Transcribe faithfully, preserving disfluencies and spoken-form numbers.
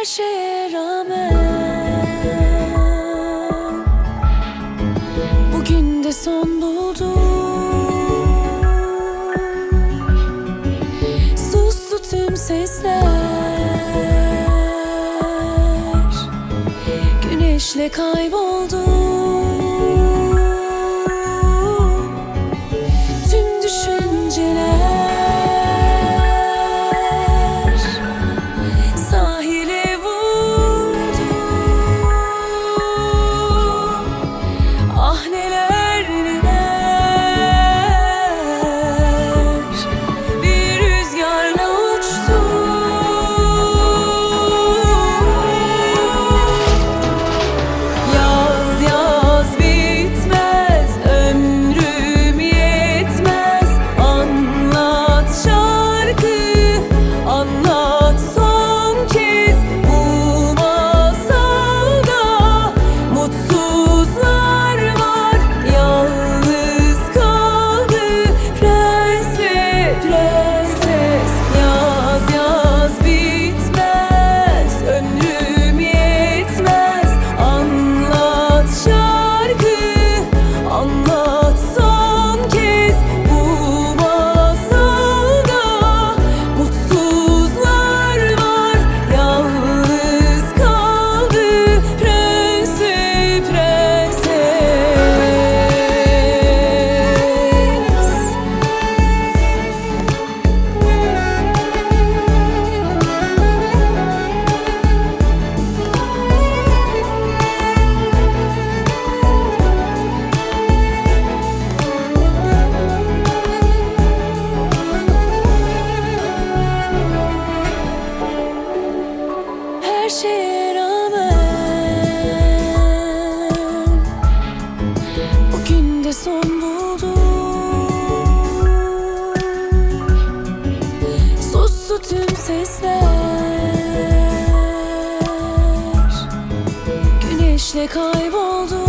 Her şeye rağmen bugün de son buldu. Sustu tüm sesler, güneşle kayboldu. Tüm düşünceler sahile vurdu. Ah neler neler bir rüzgarla uçtu. Yaz yaz bitmez, ömrüm yetmez. Anlat şarkı, anlat son kez bu masalda. Mutsuzlar var, yalnız kaldı prens ve prenses. Yaz yaz bitmez, ömrüm yetmez. Anlat şarkı, anlat son kez bu masalda. Mutsuzlar var, yalnız kaldı prens ve prenses. Her şeye rağmen bugün de son buldu. Sustu tüm sesler, güneşle kayboldu.